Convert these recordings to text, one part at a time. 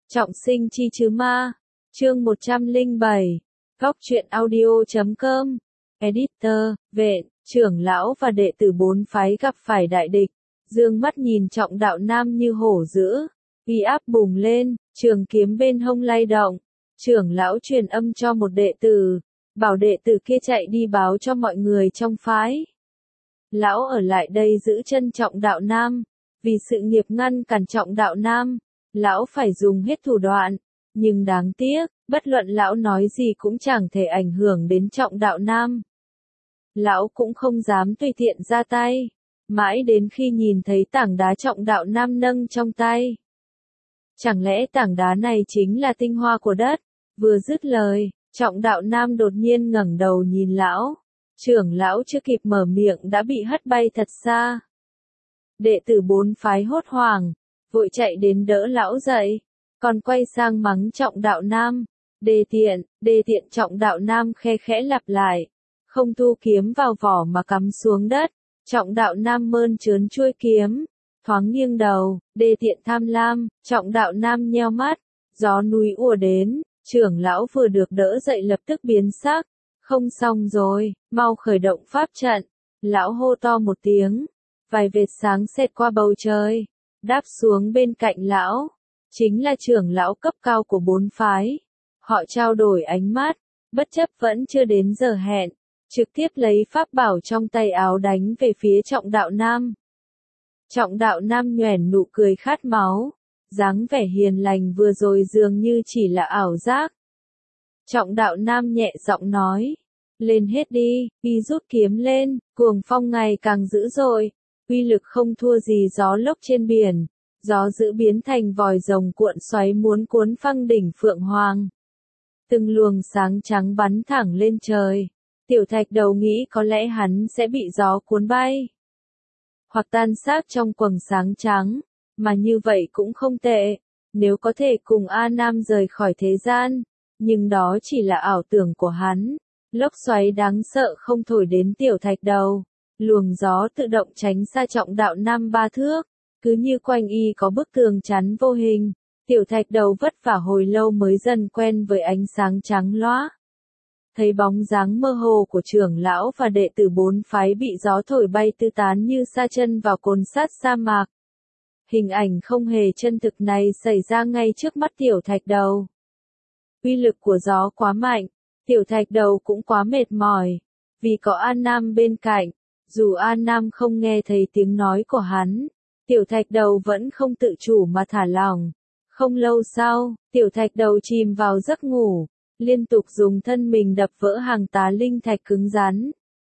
Trọng sinh chi chứ ma. Chương 107. Góc truyện audio.com. Editor, Vệ, trưởng lão và đệ tử bốn phái gặp phải đại địch. Dương mắt nhìn Trọng Đạo Nam như hổ dữ. Uy áp bùng lên, trường kiếm bên hông lay động. Trưởng lão truyền âm cho một đệ tử. Bảo đệ tử kia chạy đi báo cho mọi người trong phái. Lão ở lại đây giữ chân Trọng Đạo Nam. Vì sự nghiệp ngăn cản Trọng Đạo Nam, lão phải dùng hết thủ đoạn. Nhưng đáng tiếc, bất luận lão nói gì cũng chẳng thể ảnh hưởng đến Trọng Đạo Nam. Lão cũng không dám tùy tiện ra tay. Mãi đến khi nhìn thấy tảng đá Trọng Đạo Nam nâng trong tay. Chẳng lẽ tảng đá này chính là tinh hoa của đất? Vừa dứt lời, Trọng Đạo Nam đột nhiên ngẩng đầu nhìn lão. Trưởng lão chưa kịp mở miệng đã bị hất bay thật xa. Đệ tử bốn phái hốt hoảng, vội chạy đến đỡ lão dậy, còn quay sang mắng Trọng Đạo Nam. Đê tiện Trọng Đạo Nam khe khẽ lặp lại, không thu kiếm vào vỏ mà cắm xuống đất. Trọng Đạo Nam mơn trớn chuôi kiếm, thoáng nghiêng đầu. Đê tiện tham lam. Trọng Đạo Nam nheo mắt, gió núi ùa đến, trưởng lão vừa được đỡ dậy lập tức biến sắc. Không xong rồi, mau khởi động pháp trận. Lão hô to một tiếng. Vài vệt sáng xẹt qua bầu trời, đáp xuống bên cạnh lão, chính là trưởng lão cấp cao của bốn phái. Họ trao đổi ánh mắt, bất chấp vẫn chưa đến giờ hẹn, trực tiếp lấy pháp bảo trong tay áo đánh về phía Trọng Đạo Nam. Trọng Đạo Nam nhoẻn nụ cười khát máu, dáng vẻ hiền lành vừa rồi dường như chỉ là ảo giác. Trọng Đạo Nam nhẹ giọng nói, lên hết đi. Y rút kiếm lên, cuồng phong ngày càng dữ dội. Uy lực không thua gì gió lốc trên biển, gió dữ biến thành vòi rồng cuộn xoáy muốn cuốn phăng đỉnh Phượng Hoàng. Từng luồng sáng trắng bắn thẳng lên trời, Tiểu Thạch Đầu nghĩ có lẽ hắn sẽ bị gió cuốn bay, hoặc tan xác trong quầng sáng trắng, mà như vậy cũng không tệ, nếu có thể cùng A Nam rời khỏi thế gian, nhưng đó chỉ là ảo tưởng của hắn. Lốc xoáy đáng sợ không thổi đến Tiểu Thạch Đầu. Luồng gió tự động tránh xa Trọng Đạo Nam 3 thước, cứ như quanh y có bức tường chắn vô hình. Tiểu Thạch Đầu vất vả hồi lâu mới dần quen với ánh sáng trắng loá. Thấy bóng dáng mơ hồ của trưởng lão và đệ tử bốn phái bị gió thổi bay tứ tán như sa chân vào cồn sát sa mạc. Hình ảnh không hề chân thực này xảy ra ngay trước mắt Tiểu Thạch Đầu. Uy lực của gió quá mạnh, Tiểu Thạch Đầu cũng quá mệt mỏi, vì có An Nam bên cạnh. Dù An Nam không nghe thấy tiếng nói của hắn, Tiểu Thạch Đầu vẫn không tự chủ mà thả lỏng. Không lâu sau, Tiểu Thạch Đầu chìm vào giấc ngủ, liên tục dùng thân mình đập vỡ hàng tá linh thạch cứng rắn.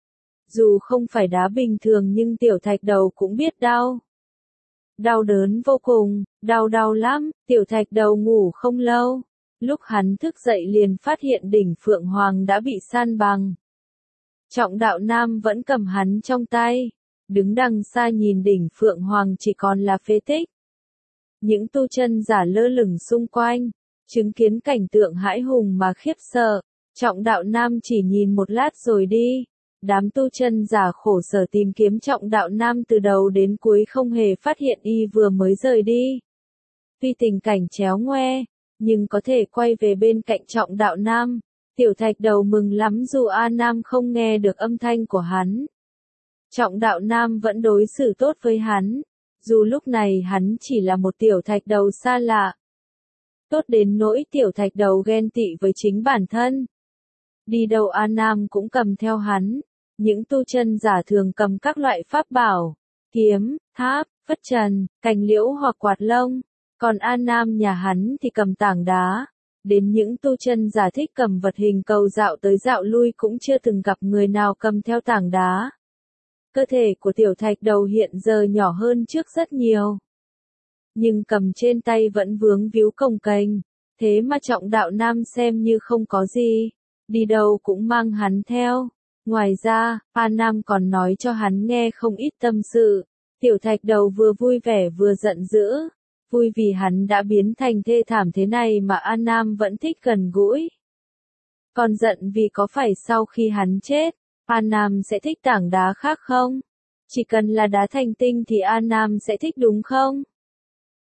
Dù không phải đá bình thường nhưng Tiểu Thạch Đầu cũng biết đau. Đau đớn vô cùng, đau lắm. Tiểu Thạch Đầu ngủ không lâu. Lúc hắn thức dậy liền phát hiện đỉnh Phượng Hoàng đã bị san bằng. Trọng Đạo Nam vẫn cầm hắn trong tay, đứng đằng xa nhìn đỉnh Phượng Hoàng chỉ còn là phế tích. Những tu chân giả lơ lửng xung quanh, chứng kiến cảnh tượng hãi hùng mà khiếp sợ. Trọng Đạo Nam chỉ nhìn một lát rồi đi. Đám tu chân giả khổ sở tìm kiếm Trọng Đạo Nam từ đầu đến cuối không hề phát hiện y vừa mới rời đi. Tuy tình cảnh chéo ngoe, nhưng có thể quay về bên cạnh Trọng Đạo Nam. Tiểu Thạch Đầu mừng lắm dù A Nam không nghe được âm thanh của hắn. Trọng Đạo Nam vẫn đối xử tốt với hắn, dù lúc này hắn chỉ là một Tiểu Thạch Đầu xa lạ. Tốt đến nỗi Tiểu Thạch Đầu ghen tị với chính bản thân. Đi đâu A Nam cũng cầm theo hắn. Những tu chân giả thường cầm các loại pháp bảo, kiếm, tháp, phất trần, cành liễu hoặc quạt lông. Còn A Nam nhà hắn thì cầm tảng đá. Đến những tu chân giả thích cầm vật hình cầu dạo tới dạo lui cũng chưa từng gặp người nào cầm theo tảng đá. Cơ thể của Tiểu Thạch Đầu hiện giờ nhỏ hơn trước rất nhiều. Nhưng cầm trên tay vẫn vướng víu cồng kềnh, thế mà Trọng Đạo Nam xem như không có gì, đi đâu cũng mang hắn theo. Ngoài ra, A Nam còn nói cho hắn nghe không ít tâm sự. Tiểu Thạch Đầu vừa vui vẻ vừa giận dữ. Vui vì hắn đã biến thành thê thảm thế này mà An Nam vẫn thích gần gũi. Còn giận vì có phải sau khi hắn chết, An Nam sẽ thích tảng đá khác không? Chỉ cần là đá thành tinh thì An Nam sẽ thích đúng không?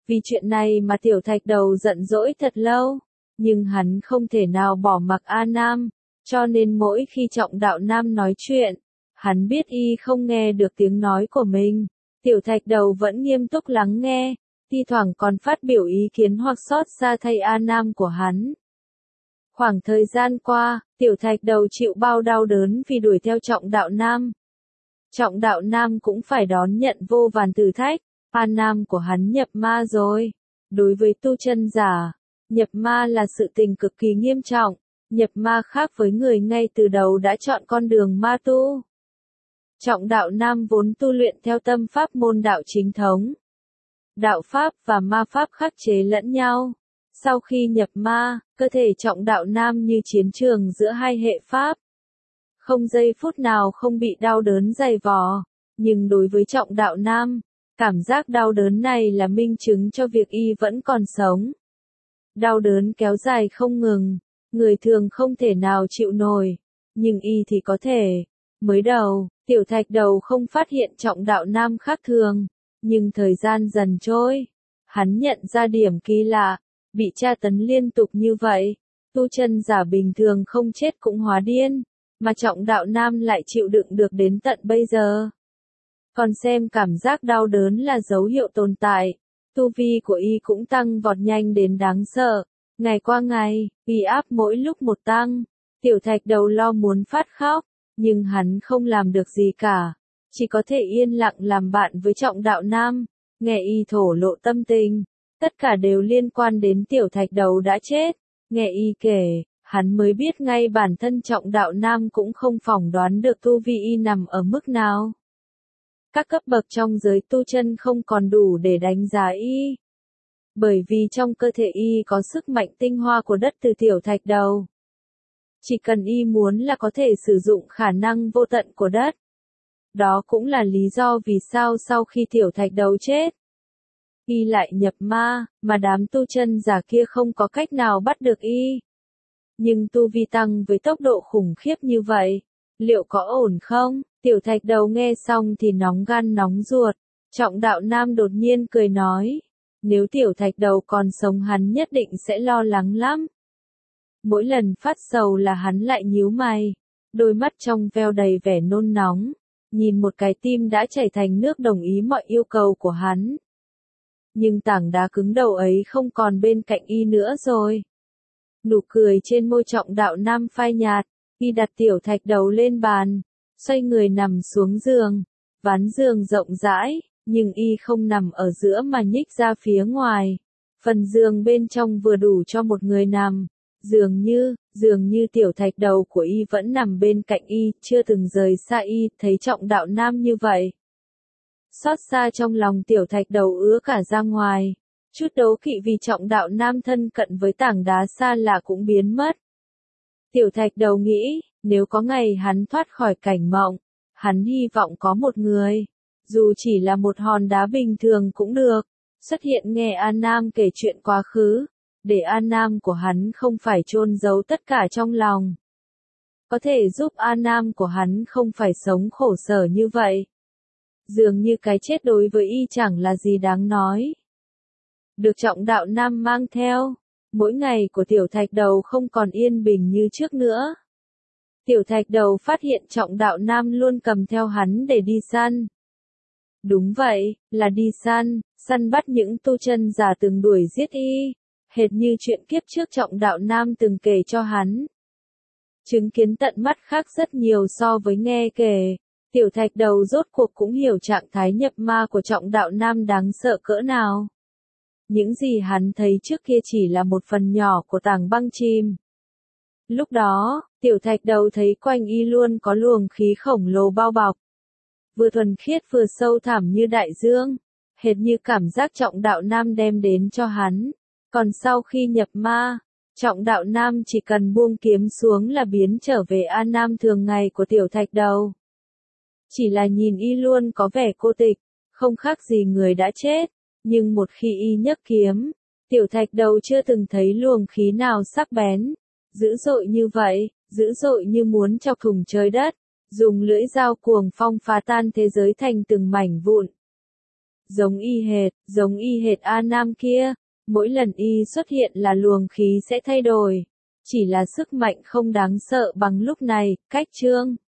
Vì chuyện này mà tiểu thạch đầu giận dỗi thật lâu, nhưng hắn không thể nào bỏ mặc A Nam, cho nên mỗi khi Trọng Đạo Nam nói chuyện, hắn biết y không nghe được tiếng nói của mình. Tiểu thạch đầu vẫn nghiêm túc lắng nghe, thi thoảng còn phát biểu ý kiến hoặc xót xa thay A Nam của hắn. Khoảng thời gian qua, tiểu thạch đầu chịu bao đau đớn vì đuổi theo Trọng Đạo Nam. Trọng Đạo Nam cũng phải đón nhận vô vàn thử thách, A Nam của hắn nhập ma rồi. Đối với tu chân giả, nhập ma là sự tình cực kỳ nghiêm trọng, nhập ma khác với người ngay từ đầu đã chọn con đường ma tu. Trọng Đạo Nam vốn tu luyện theo tâm pháp môn đạo chính thống. Đạo pháp và ma pháp khắc chế lẫn nhau. Sau khi nhập ma, cơ thể Trọng Đạo Nam như chiến trường giữa hai hệ pháp. Không giây phút nào không bị đau đớn dày vò. Nhưng đối với Trọng Đạo Nam, cảm giác đau đớn này là minh chứng cho việc y vẫn còn sống. Đau đớn kéo dài không ngừng, người thường không thể nào chịu nổi, nhưng y thì có thể. Mới đầu, tiểu thạch đầu không phát hiện Trọng Đạo Nam khác thường, nhưng thời gian dần trôi, hắn nhận ra điểm kỳ lạ, bị tra tấn liên tục như vậy, tu chân giả bình thường không chết cũng hóa điên, mà Trọng Đạo Nam lại chịu đựng được đến tận bây giờ. Còn xem cảm giác đau đớn là dấu hiệu tồn tại, tu vi của y cũng tăng vọt nhanh đến đáng sợ, ngày qua ngày, uy áp mỗi lúc một tăng, tiểu thạch đầu lo muốn phát khóc, nhưng hắn không làm được gì cả, chỉ có thể yên lặng làm bạn với Trọng Đạo Nam, nghe y thổ lộ tâm tình, tất cả đều liên quan đến tiểu thạch đầu đã chết, nghe y kể, hắn mới biết ngay bản thân Trọng Đạo Nam cũng không phỏng đoán được tu vi y nằm ở mức nào. Các cấp bậc trong giới tu chân không còn đủ để đánh giá y. Bởi vì trong cơ thể y có sức mạnh tinh hoa của đất từ tiểu thạch đầu. Chỉ cần y muốn là có thể sử dụng khả năng vô tận của đất. Đó cũng là lý do vì sao sau khi tiểu thạch đầu chết, y lại nhập ma, mà đám tu chân giả kia không có cách nào bắt được y. Nhưng tu vi tăng với tốc độ khủng khiếp như vậy, liệu có ổn không? Tiểu thạch đầu nghe xong thì nóng gan nóng ruột. Trọng Đạo Nam đột nhiên cười nói, nếu tiểu thạch đầu còn sống hắn nhất định sẽ lo lắng lắm. Mỗi lần phát sầu là hắn lại nhíu mày, đôi mắt trong veo đầy vẻ nôn nóng, nhìn một cái tim đã chảy thành nước đồng ý mọi yêu cầu của hắn. Nhưng tảng đá cứng đầu ấy không còn bên cạnh y nữa rồi. Nụ cười trên môi Trọng Đạo Nam phai nhạt, y đặt tiểu thạch đầu lên bàn, xoay người nằm xuống giường, ván giường rộng rãi, nhưng y không nằm ở giữa mà nhích ra phía ngoài. Phần giường bên trong vừa đủ cho một người nằm, dường như tiểu thạch đầu của y vẫn nằm bên cạnh y, chưa từng rời xa y, thấy Trọng Đạo Nam như vậy. Xót xa trong lòng tiểu thạch đầu ứa cả ra ngoài, chút đố kỵ vì Trọng Đạo Nam thân cận với tảng đá xa lạ cũng biến mất. Tiểu thạch đầu nghĩ, nếu có ngày hắn thoát khỏi cảnh mộng, hắn hy vọng có một người, dù chỉ là một hòn đá bình thường cũng được, xuất hiện nghe A Nam kể chuyện quá khứ, để A Nam của hắn không phải chôn giấu tất cả trong lòng. Có thể giúp A Nam của hắn không phải sống khổ sở như vậy. Dường như cái chết đối với y chẳng là gì đáng nói. Được Trọng Đạo Nam mang theo, mỗi ngày của tiểu thạch đầu không còn yên bình như trước nữa. Tiểu thạch đầu phát hiện Trọng Đạo Nam luôn cầm theo hắn để đi săn. Đúng vậy, là đi săn, săn bắt những tu chân giả từng đuổi giết y, hệt như chuyện kiếp trước Trọng Đạo Nam từng kể cho hắn. Chứng kiến tận mắt khác rất nhiều so với nghe kể, tiểu thạch đầu rốt cuộc cũng hiểu trạng thái nhập ma của Trọng Đạo Nam đáng sợ cỡ nào. Những gì hắn thấy trước kia chỉ là một phần nhỏ của tảng băng chìm. Lúc đó, tiểu thạch đầu thấy quanh y luôn có luồng khí khổng lồ bao bọc. Vừa thuần khiết vừa sâu thẳm như đại dương, hệt như cảm giác Trọng Đạo Nam đem đến cho hắn. Còn sau khi nhập ma, Trọng Đạo Nam chỉ cần buông kiếm xuống là biến trở về A Nam thường ngày của tiểu thạch đầu. Chỉ là nhìn y luôn có vẻ cô tịch, không khác gì người đã chết, nhưng một khi y nhấc kiếm, tiểu thạch đầu chưa từng thấy luồng khí nào sắc bén, dữ dội như vậy, dữ dội như muốn chọc thủng trời đất, dùng lưỡi dao cuồng phong phá tan thế giới thành từng mảnh vụn. giống y hệt A Nam kia. Mỗi lần y xuất hiện là luồng khí sẽ thay đổi. Chỉ là sức mạnh không đáng sợ bằng lúc này, cách Trương